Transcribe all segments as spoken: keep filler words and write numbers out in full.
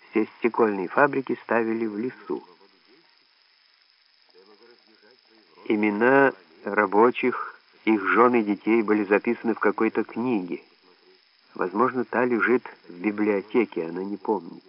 все стекольные фабрики ставили в лесу. Имена рабочих, их жен и детей были записаны в какой-то книге. Возможно, та лежит в библиотеке, она не помнит.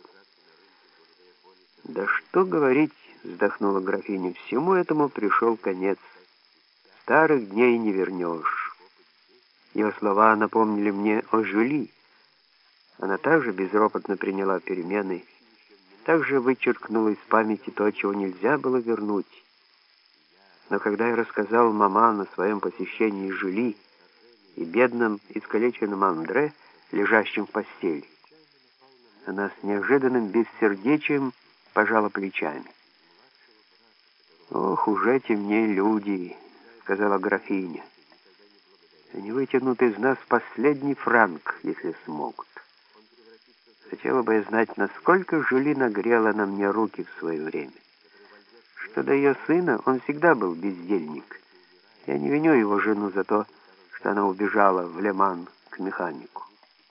«Да что говорить», — вздохнула графиня, — «всему этому пришел конец. Старых дней не вернешь». Ее слова напомнили мне о Жюли. Она также безропотно приняла перемены, также вычеркнула из памяти то, чего нельзя было вернуть. Но когда я рассказал маман о своем посещении Жюли и бедном искалеченном Андре, лежащем в постели, она с неожиданным бессердечием пожала плечами. «Ох уж эти мне люди», — сказала графиня. «Они вытянут из нас последний франк, если смогут. Хотела бы я знать, насколько Жюли нагрела на мне руки в свое время. Что до ее сына, он всегда был бездельник. Я не виню его жену за то, что она убежала в Ле-Ман к механику».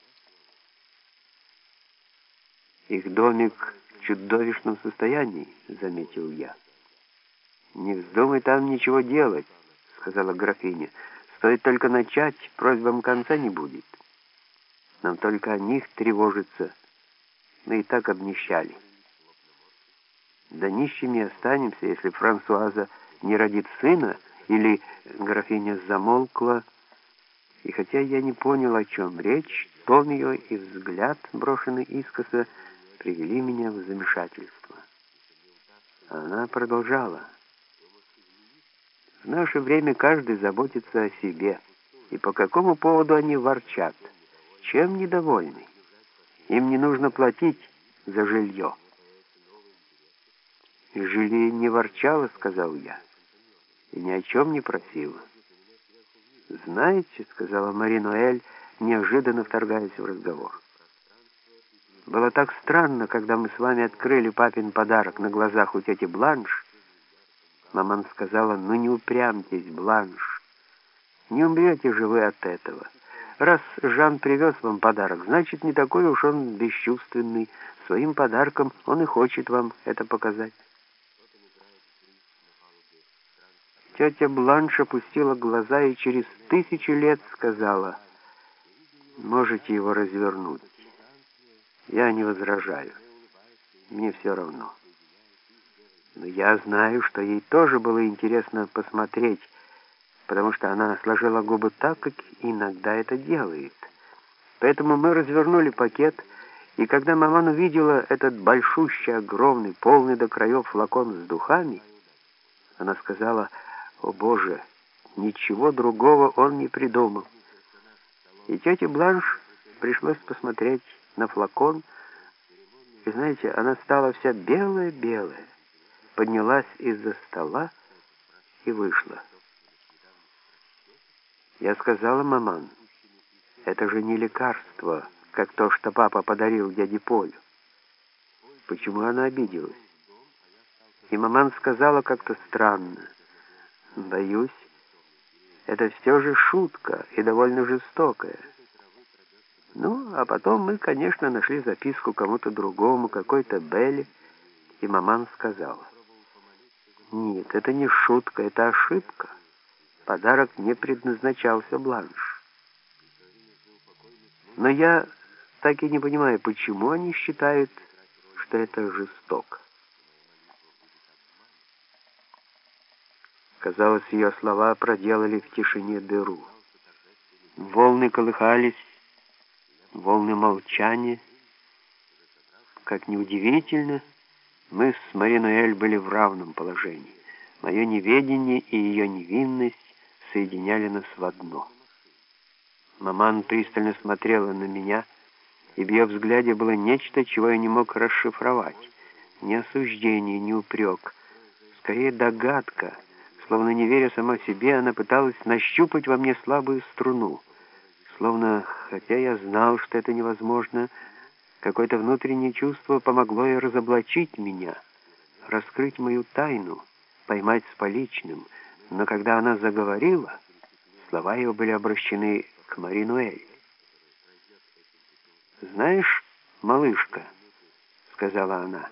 «Их домик в чудовищном состоянии», — заметил я. «Не вздумай там ничего делать», — сказала графиня. «Стоит только начать, просьбам конца не будет. Нам только о них тревожиться. Мы и так обнищали. Да нищими останемся, если Франсуаза не родит сына, или...» Графиня замолкла, и хотя я не понял, о чем речь, тон ее и взгляд, брошенный искоса, привели меня в замешательство. Она продолжала. «В наше время каждый заботится о себе. И по какому поводу они ворчат? Чем недовольны? Им не нужно платить за жилье». «И Жюли не ворчала», — сказал я, — «и ни о чем не просила». «Знаете», — сказала Мари-Ноэль, неожиданно вторгаясь в разговор, — «было так странно, когда мы с вами открыли папин подарок на глазах у тети Бланш». Маман сказала: «Ну не упрямьтесь, Бланш, не умрете же вы от этого. Раз Жан привез вам подарок, значит, не такой уж он бесчувственный. Своим подарком он и хочет вам это показать». Тетя Бланш опустила глаза и через тысячу лет сказала: «Можете его развернуть. Я не возражаю. Мне все равно». Но я знаю, что ей тоже было интересно посмотреть, потому что она сложила губы так, как иногда это делает. Поэтому мы развернули пакет, и когда маман увидела этот большущий, огромный, полный до краев флакон с духами, она сказала: «О, Боже, ничего другого он не придумал». И тете Бланш пришлось посмотреть на флакон, и, знаете, она стала вся белая-белая, поднялась из-за стола и вышла. Я сказала: «Маман, это же не лекарство, как то, что папа подарил дяде Полю». Почему она обиделась? И маман сказала как-то странно: «Боюсь, это все же шутка и довольно жестокая». Ну, а потом мы, конечно, нашли записку кому-то другому, какой-то Белле, и маман сказала: «Нет, это не шутка, это ошибка. Подарок не предназначался Бланш». Но я так и не понимаю, почему они считают, что это жестоко. Казалось, ее слова проделали в тишине дыру. Волны колыхались, волны молчания. Как неудивительно, мы с Мари-Ноэль были в равном положении. Мое неведение и ее невинность соединяли нас в одно. Маман пристально смотрела на меня, и в ее взгляде было нечто, чего я не мог расшифровать. Ни осуждение, ни упрек, скорее догадка. Словно не веря сама себе, она пыталась нащупать во мне слабую струну. Словно, хотя я знал, что это невозможно, какое-то внутреннее чувство помогло ей разоблачить меня, раскрыть мою тайну, поймать с поличным. Но когда она заговорила, слова ее были обращены к Мари-Ноэль. «Знаешь, малышка», — сказала она.